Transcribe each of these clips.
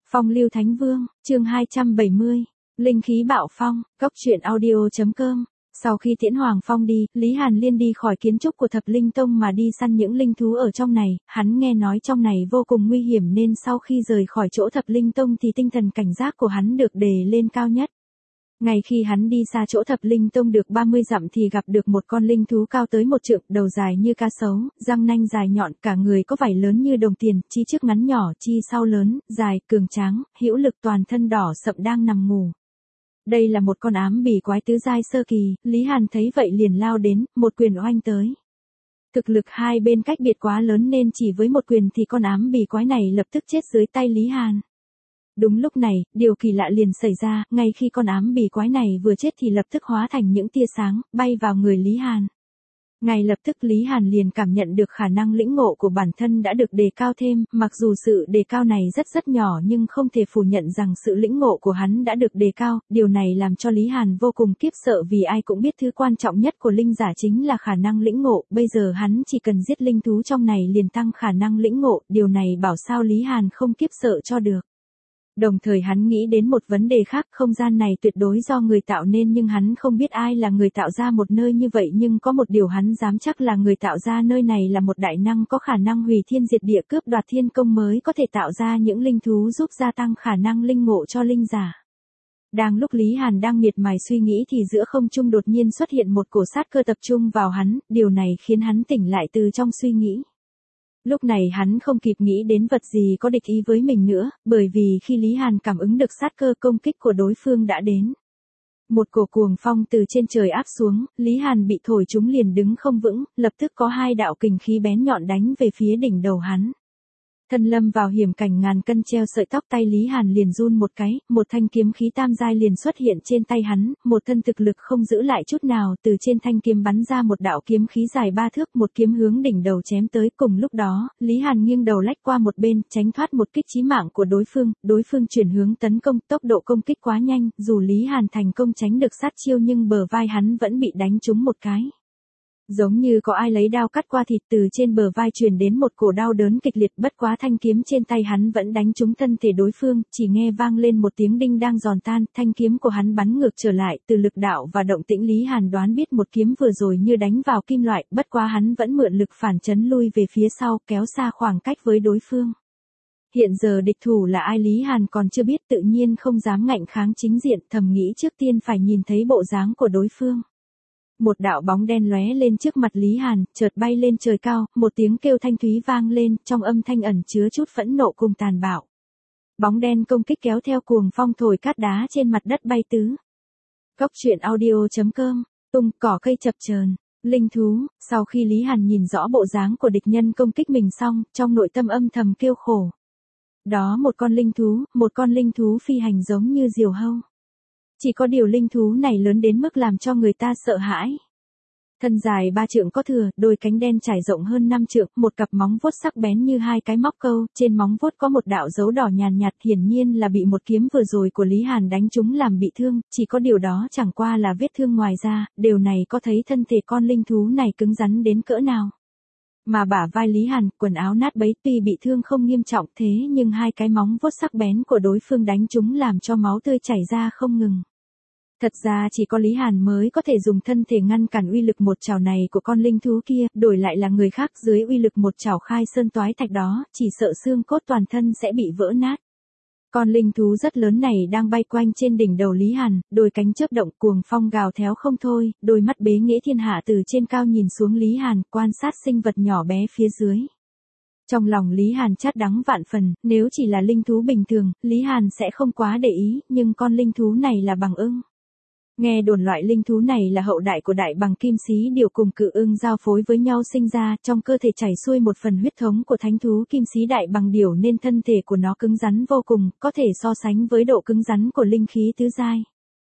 Phong lưu Thánh Vương, chương 270, linh khí bạo phong, cốc truyện audio.com. Sau khi tiễn Hoàng Phong đi, Lý Hàn Liên đi khỏi kiến trúc của Thập Linh Tông mà đi săn những linh thú ở trong này, hắn nghe nói trong này vô cùng nguy hiểm nên sau khi rời khỏi chỗ Thập Linh Tông thì tinh thần cảnh giác của hắn được đề lên cao nhất. Ngay khi hắn đi xa chỗ Thập Linh Tông được 30 dặm thì gặp được một con linh thú cao tới 1 trượng, đầu dài như cá sấu, răng nanh dài nhọn, cả người có vảy lớn như đồng tiền, chi trước ngắn nhỏ, chi sau lớn, dài, cường tráng, hữu lực, toàn thân đỏ sậm đang nằm ngủ. Đây là một con ám bỉ quái tứ giai sơ kỳ, Lý Hàn thấy vậy liền lao đến, một quyền oanh tới. Thực lực hai bên cách biệt quá lớn nên chỉ với một quyền thì con ám bỉ quái này lập tức chết dưới tay Lý Hàn. Đúng lúc này, điều kỳ lạ liền xảy ra, ngay khi con ám bỉ quái này vừa chết thì lập tức hóa thành những tia sáng, bay vào người Lý Hàn. Ngay lập tức Lý Hàn liền cảm nhận được khả năng lĩnh ngộ của bản thân đã được đề cao thêm, mặc dù sự đề cao này rất nhỏ nhưng không thể phủ nhận rằng sự lĩnh ngộ của hắn đã được đề cao, điều này làm cho Lý Hàn vô cùng khiếp sợ vì ai cũng biết thứ quan trọng nhất của linh giả chính là khả năng lĩnh ngộ, bây giờ hắn chỉ cần giết linh thú trong này liền tăng khả năng lĩnh ngộ, điều này bảo sao Lý Hàn không khiếp sợ cho được. Đồng thời hắn nghĩ đến một vấn đề khác, không gian này tuyệt đối do người tạo nên nhưng hắn không biết ai là người tạo ra một nơi như vậy, nhưng có một điều hắn dám chắc là người tạo ra nơi này là một đại năng có khả năng hủy thiên diệt địa, cướp đoạt thiên công mới có thể tạo ra những linh thú giúp gia tăng khả năng linh ngộ cho linh giả. Đang lúc Lý Hàn đang miệt mài suy nghĩ thì giữa không trung đột nhiên xuất hiện một cổ sát cơ tập trung vào hắn, điều này khiến hắn tỉnh lại từ trong suy nghĩ. Lúc này hắn không kịp nghĩ đến vật gì có địch ý với mình nữa, bởi vì khi Lý Hàn cảm ứng được sát cơ công kích của đối phương đã đến. Một cổ cuồng phong từ trên trời áp xuống, Lý Hàn bị thổi trúng liền đứng không vững, lập tức có hai đạo kình khí bén nhọn đánh về phía đỉnh đầu hắn. Thân lâm vào hiểm cảnh ngàn cân treo sợi tóc, tay Lý Hàn liền run một cái, một thanh kiếm khí tam giai liền xuất hiện trên tay hắn, một thân thực lực không giữ lại chút nào, từ trên thanh kiếm bắn ra một đạo kiếm khí dài 3 thước, một kiếm hướng đỉnh đầu chém tới. Cùng lúc đó, Lý Hàn nghiêng đầu lách qua một bên, tránh thoát một kích chí mạng của đối phương chuyển hướng tấn công, tốc độ công kích quá nhanh, dù Lý Hàn thành công tránh được sát chiêu nhưng bờ vai hắn vẫn bị đánh trúng một cái. Giống như có ai lấy đao cắt qua thịt, từ trên bờ vai truyền đến một cổ đau đớn kịch liệt, bất quá thanh kiếm trên tay hắn vẫn đánh trúng thân thể đối phương, chỉ nghe vang lên một tiếng đinh đang giòn tan, thanh kiếm của hắn bắn ngược trở lại, từ lực đạo và động tĩnh Lý Hàn đoán biết một kiếm vừa rồi như đánh vào kim loại, bất quá hắn vẫn mượn lực phản chấn lui về phía sau, kéo xa khoảng cách với đối phương. Hiện giờ địch thủ là ai Lý Hàn còn chưa biết, tự nhiên không dám ngạnh kháng chính diện, thầm nghĩ trước tiên phải nhìn thấy bộ dáng của đối phương. Một đạo bóng đen lóe lên trước mặt Lý Hàn, chợt bay lên trời cao, một tiếng kêu thanh thúy vang lên, trong âm thanh ẩn chứa chút phẫn nộ cùng tàn bạo. Bóng đen công kích kéo theo cuồng phong thổi cát đá trên mặt đất bay tứ. Cốc truyện audio.com, tung cỏ cây chập chờn, linh thú. Sau khi Lý Hàn nhìn rõ bộ dáng của địch nhân công kích mình xong, trong nội tâm âm thầm kêu khổ. Đó một con linh thú phi hành giống như diều hâu. Chỉ có điều linh thú này lớn đến mức làm cho người ta sợ hãi. Thân dài 3 trượng có thừa, đôi cánh đen trải rộng hơn 5 trượng, một cặp móng vuốt sắc bén như hai cái móc câu, trên móng vuốt có một đạo dấu đỏ nhàn nhạt, hiển nhiên là bị một kiếm vừa rồi của Lý Hàn đánh trúng làm bị thương, chỉ có điều đó chẳng qua là vết thương ngoài da, điều này có thấy thân thể con linh thú này cứng rắn đến cỡ nào. Mà bả vai Lý Hàn, quần áo nát bấy, tuy bị thương không nghiêm trọng thế nhưng hai cái móng vuốt sắc bén của đối phương đánh trúng làm cho máu tươi chảy ra không ngừng. Thật ra chỉ có Lý Hàn mới có thể dùng thân thể ngăn cản uy lực một chảo này của con linh thú kia, đổi lại là người khác dưới uy lực một chảo khai sơn toái thạch đó, chỉ sợ xương cốt toàn thân sẽ bị vỡ nát. Con linh thú rất lớn này đang bay quanh trên đỉnh đầu Lý Hàn, đôi cánh chớp động, cuồng phong gào thét không thôi, đôi mắt bế nghĩa thiên hạ từ trên cao nhìn xuống Lý Hàn, quan sát sinh vật nhỏ bé phía dưới. Trong lòng Lý Hàn chát đắng vạn phần, nếu chỉ là linh thú bình thường, Lý Hàn sẽ không quá để ý, nhưng con linh thú này là bằng ưng. Nghe đồn loại linh thú này là hậu đại của đại bằng kim xí điều cùng cự ưng giao phối với nhau sinh ra, trong cơ thể chảy xuôi một phần huyết thống của thánh thú kim xí đại bằng điểu nên thân thể của nó cứng rắn vô cùng, có thể so sánh với độ cứng rắn của linh khí tứ giai.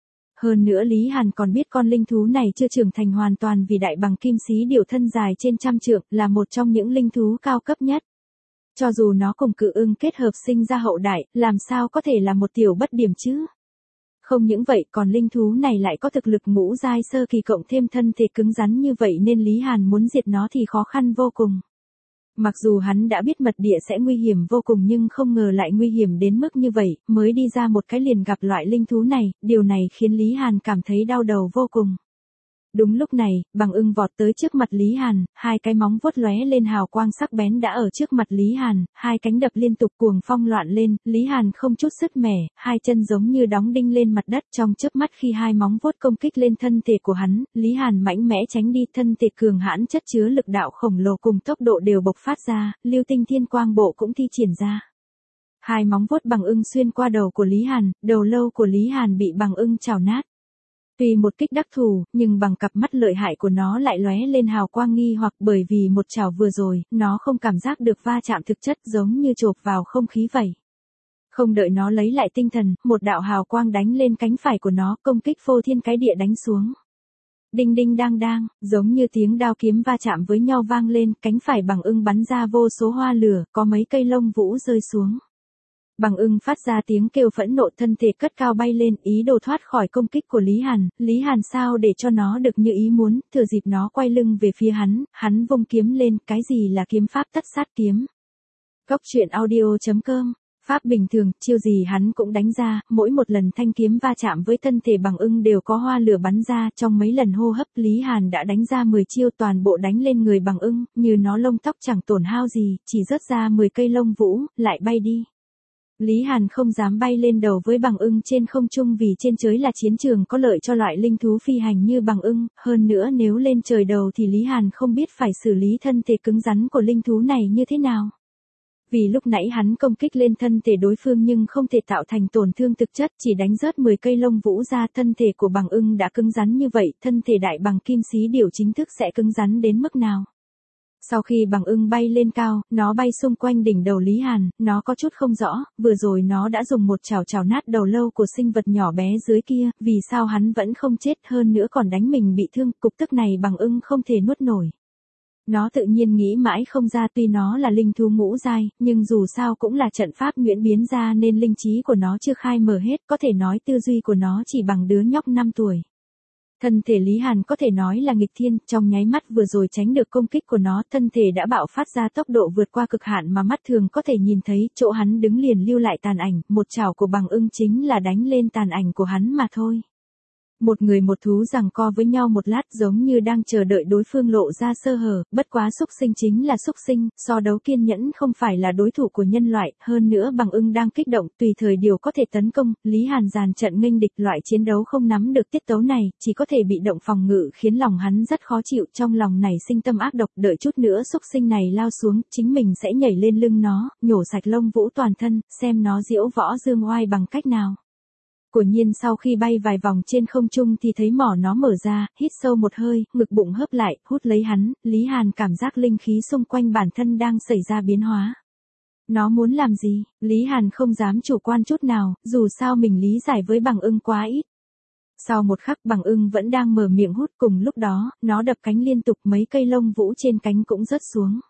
Hơn nữa Lý Hàn còn biết con linh thú này chưa trưởng thành hoàn toàn vì đại bằng kim xí điều thân dài trên 100 trượng, là một trong những linh thú cao cấp nhất. Cho dù nó cùng cự ưng kết hợp sinh ra hậu đại, làm sao có thể là một tiểu bất điểm chứ? Không những vậy còn linh thú này lại có thực lực ngũ giai sơ kỳ cộng thêm thân thể cứng rắn như vậy nên Lý Hàn muốn diệt nó thì khó khăn vô cùng. Mặc dù hắn đã biết mật địa sẽ nguy hiểm vô cùng nhưng không ngờ lại nguy hiểm đến mức như vậy, mới đi ra một cái liền gặp loại linh thú này, điều này khiến Lý Hàn cảm thấy đau đầu vô cùng. Đúng lúc này, Bằng Ưng vọt tới trước mặt Lý Hàn, hai cái móng vuốt lóe lên hào quang sắc bén đã ở trước mặt Lý Hàn, hai cánh đập liên tục cuồng phong loạn lên, Lý Hàn không chút sứt mẻ, hai chân giống như đóng đinh lên mặt đất trong chớp mắt khi hai móng vuốt công kích lên thân thể của hắn, Lý Hàn mạnh mẽ tránh đi, thân thể cường hãn chất chứa lực đạo khổng lồ cùng tốc độ đều bộc phát ra, Lưu Tinh Thiên Quang Bộ cũng thi triển ra. Hai móng vuốt Bằng Ưng xuyên qua đầu của Lý Hàn, đầu lâu của Lý Hàn bị Bằng Ưng chảo nát. Tuy một kích đắc thủ, nhưng bằng cặp mắt lợi hại của nó lại lóe lên hào quang nghi hoặc bởi vì một chảo vừa rồi, nó không cảm giác được va chạm thực chất giống như chộp vào không khí vậy. Không đợi nó lấy lại tinh thần, một đạo hào quang đánh lên cánh phải của nó, công kích phô thiên cái địa đánh xuống. Đinh đinh đang đang, giống như tiếng đao kiếm va chạm với nhau vang lên, cánh phải Bằng Ưng bắn ra vô số hoa lửa, có mấy cây lông vũ rơi xuống. Bằng Ưng phát ra tiếng kêu phẫn nộ, thân thể cất cao bay lên, ý đồ thoát khỏi công kích của Lý Hàn sao để cho nó được như ý muốn, thừa dịp nó quay lưng về phía hắn vung kiếm lên, cái gì là kiếm pháp tất sát kiếm. Góc truyện audio.com, pháp bình thường, chiêu gì hắn cũng đánh ra, mỗi một lần thanh kiếm va chạm với thân thể Bằng Ưng đều có hoa lửa bắn ra, trong mấy lần hô hấp Lý Hàn đã đánh ra 10 chiêu toàn bộ đánh lên người Bằng Ưng, như nó lông tóc chẳng tổn hao gì, chỉ rớt ra 10 cây lông vũ, lại bay đi. Lý Hàn không dám bay lên đầu với Bằng Ưng trên không trung vì trên trời là chiến trường có lợi cho loại linh thú phi hành như Bằng Ưng, hơn nữa nếu lên trời đầu thì Lý Hàn không biết phải xử lý thân thể cứng rắn của linh thú này như thế nào. Vì lúc nãy hắn công kích lên thân thể đối phương nhưng không thể tạo thành tổn thương thực chất, chỉ đánh rớt 10 cây lông vũ ra, thân thể của Bằng Ưng đã cứng rắn như vậy, thân thể đại bằng kim xí điểu chính thức sẽ cứng rắn đến mức nào. Sau khi Bằng Ưng bay lên cao, nó bay xung quanh đỉnh đầu Lý Hàn, nó có chút không rõ, vừa rồi nó đã dùng một chảo chảo nát đầu lâu của sinh vật nhỏ bé dưới kia, vì sao hắn vẫn không chết, hơn nữa còn đánh mình bị thương, cục tức này Bằng Ưng không thể nuốt nổi. Nó tự nhiên nghĩ mãi không ra, tuy nó là linh thú ngũ giai, nhưng dù sao cũng là trận pháp nhuyễn biến ra nên linh trí của nó chưa khai mở hết, có thể nói tư duy của nó chỉ bằng đứa nhóc 5 tuổi. Thân thể Lý Hàn có thể nói là nghịch thiên, trong nháy mắt vừa rồi tránh được công kích của nó, thân thể đã bạo phát ra tốc độ vượt qua cực hạn mà mắt thường có thể nhìn thấy, chỗ hắn đứng liền lưu lại tàn ảnh, một chảo của Bằng Ưng chính là đánh lên tàn ảnh của hắn mà thôi. Một người một thú giằng co với nhau một lát giống như đang chờ đợi đối phương lộ ra sơ hở, bất quá xúc sinh chính là xúc sinh, so đấu kiên nhẫn không phải là đối thủ của nhân loại, hơn nữa Bằng Ưng đang kích động, tùy thời điều có thể tấn công, Lý Hàn dàn trận nghênh địch, loại chiến đấu không nắm được tiết tấu này, chỉ có thể bị động phòng ngự khiến lòng hắn rất khó chịu, trong lòng nảy sinh tâm ác độc, đợi chút nữa xúc sinh này lao xuống, chính mình sẽ nhảy lên lưng nó, nhổ sạch lông vũ toàn thân, xem nó diễu võ dương oai bằng cách nào. Quả nhiên sau khi bay vài vòng trên không trung thì thấy mỏ nó mở ra, hít sâu một hơi, ngực bụng hớp lại, hút lấy hắn, Lý Hàn cảm giác linh khí xung quanh bản thân đang xảy ra biến hóa. Nó muốn làm gì? Lý Hàn không dám chủ quan chút nào, dù sao mình lý giải với Bằng Ưng quá ít. Sau một khắc Bằng Ưng vẫn đang mở miệng hút, cùng lúc đó, nó đập cánh liên tục, mấy cây lông vũ trên cánh cũng rớt xuống.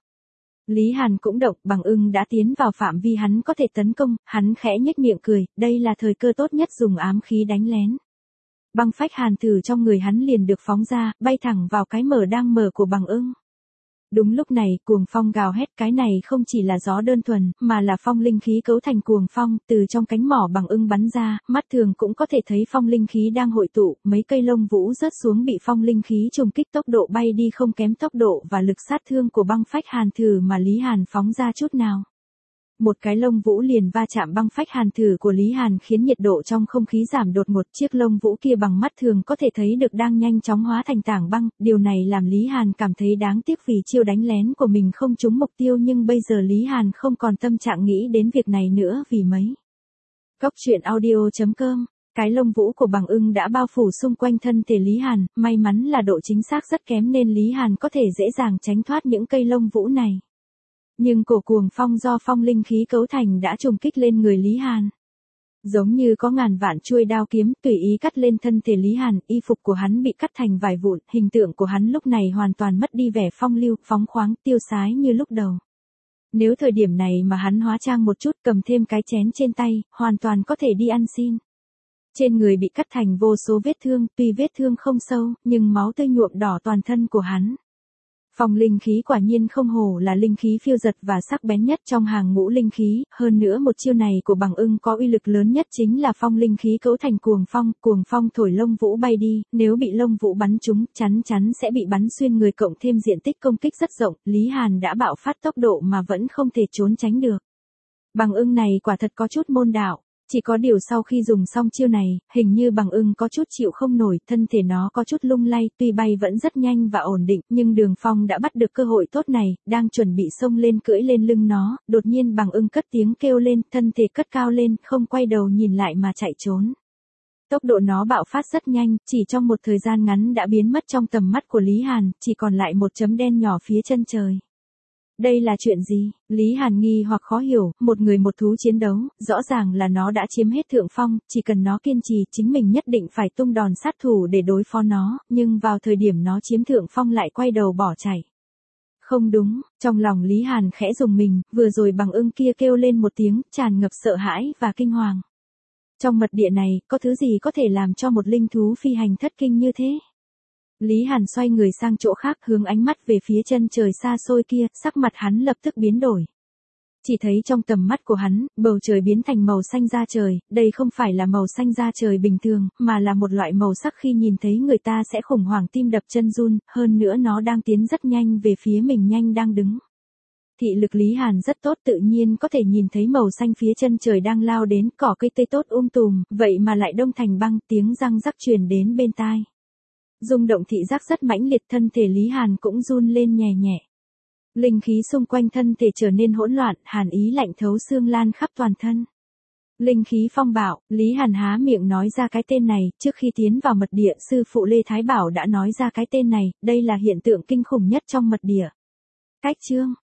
Lý Hàn cũng động, Bằng Ưng đã tiến vào phạm vi hắn có thể tấn công, hắn khẽ nhếch miệng cười, đây là thời cơ tốt nhất dùng ám khí đánh lén. Băng phách hàn thử trong người hắn liền được phóng ra, bay thẳng vào cái mở đang mở của Bằng Ưng. Đúng lúc này, cuồng phong gào hét, cái này không chỉ là gió đơn thuần, mà là phong linh khí cấu thành cuồng phong, từ trong cánh mỏ Bằng Ưng bắn ra, mắt thường cũng có thể thấy phong linh khí đang hội tụ, mấy cây lông vũ rớt xuống bị phong linh khí trùng kích, tốc độ bay đi không kém tốc độ và lực sát thương của băng phách hàn thử mà Lý Hàn phóng ra chút nào. Một cái lông vũ liền va chạm băng phách hàn thử của Lý Hàn khiến nhiệt độ trong không khí giảm đột ngột, chiếc lông vũ kia bằng mắt thường có thể thấy được đang nhanh chóng hóa thành tảng băng, điều này làm Lý Hàn cảm thấy đáng tiếc vì chiêu đánh lén của mình không trúng mục tiêu, nhưng bây giờ Lý Hàn không còn tâm trạng nghĩ đến việc này nữa vì mấy. Góc truyện audio.com, cái lông vũ của Bằng Ưng đã bao phủ xung quanh thân thể Lý Hàn, may mắn là độ chính xác rất kém nên Lý Hàn có thể dễ dàng tránh thoát những cây lông vũ này. Nhưng cổ cuồng phong do phong linh khí cấu thành đã trùng kích lên người Lý Hàn. Giống như có ngàn vạn chuôi đao kiếm tùy ý cắt lên thân thể Lý Hàn, y phục của hắn bị cắt thành vài vụn, hình tượng của hắn lúc này hoàn toàn mất đi vẻ phong lưu, phóng khoáng, tiêu sái như lúc đầu. Nếu thời điểm này mà hắn hóa trang một chút, cầm thêm cái chén trên tay, hoàn toàn có thể đi ăn xin. Trên người bị cắt thành vô số vết thương, tuy vết thương không sâu, nhưng máu tươi nhuộm đỏ toàn thân của hắn. Phong linh khí quả nhiên không hổ là linh khí phiêu dật và sắc bén nhất trong hàng ngũ linh khí, hơn nữa một chiêu này của Bằng Ưng có uy lực lớn nhất chính là phong linh khí cấu thành cuồng phong thổi lông vũ bay đi, nếu bị lông vũ bắn trúng, chắn sẽ bị bắn xuyên người cộng thêm diện tích công kích rất rộng, Lý Hàn đã bạo phát tốc độ mà vẫn không thể trốn tránh được. Bằng Ưng này quả thật có chút môn đạo. Chỉ có điều sau khi dùng xong chiêu này, hình như Bằng Ưng có chút chịu không nổi, thân thể nó có chút lung lay, tuy bay vẫn rất nhanh và ổn định, nhưng Đường Phong đã bắt được cơ hội tốt này, đang chuẩn bị xông lên cưỡi lên lưng nó, đột nhiên Bằng Ưng cất tiếng kêu lên, thân thể cất cao lên, không quay đầu nhìn lại mà chạy trốn. Tốc độ nó bạo phát rất nhanh, chỉ trong một thời gian ngắn đã biến mất trong tầm mắt của Lý Hàn, chỉ còn lại một chấm đen nhỏ phía chân trời. Đây là chuyện gì? Lý Hàn nghi hoặc khó hiểu, một người một thú chiến đấu, rõ ràng là nó đã chiếm hết thượng phong, chỉ cần nó kiên trì, chính mình nhất định phải tung đòn sát thủ để đối phó nó, nhưng vào thời điểm nó chiếm thượng phong lại quay đầu bỏ chạy. Không đúng, trong lòng Lý Hàn khẽ rùng mình, vừa rồi Bằng Ưng kia kêu lên một tiếng, tràn ngập sợ hãi và kinh hoàng. Trong mật địa này, có thứ gì có thể làm cho một linh thú phi hành thất kinh như thế? Lý Hàn xoay người sang chỗ khác, hướng ánh mắt về phía chân trời xa xôi kia, sắc mặt hắn lập tức biến đổi. Chỉ thấy trong tầm mắt của hắn, bầu trời biến thành màu xanh da trời, đây không phải là màu xanh da trời bình thường, mà là một loại màu sắc khi nhìn thấy người ta sẽ khủng hoảng tim đập chân run, hơn nữa nó đang tiến rất nhanh về phía mình nhanh đang đứng. Thị lực Lý Hàn rất tốt, tự nhiên có thể nhìn thấy màu xanh phía chân trời đang lao đến, cỏ cây tây tốt tùm, vậy mà lại đông thành băng, tiếng răng rắc truyền đến bên tai. Rung động thị giác rất mãnh liệt, thân thể Lý Hàn cũng run lên nhẹ nhẹ. Linh khí xung quanh thân thể trở nên hỗn loạn, hàn ý lạnh thấu xương lan khắp toàn thân. Linh khí phong bạo, Lý Hàn há miệng nói ra cái tên này, trước khi tiến vào mật địa, sư phụ Lê Thái Bảo đã nói ra cái tên này, đây là hiện tượng kinh khủng nhất trong mật địa. Cách chương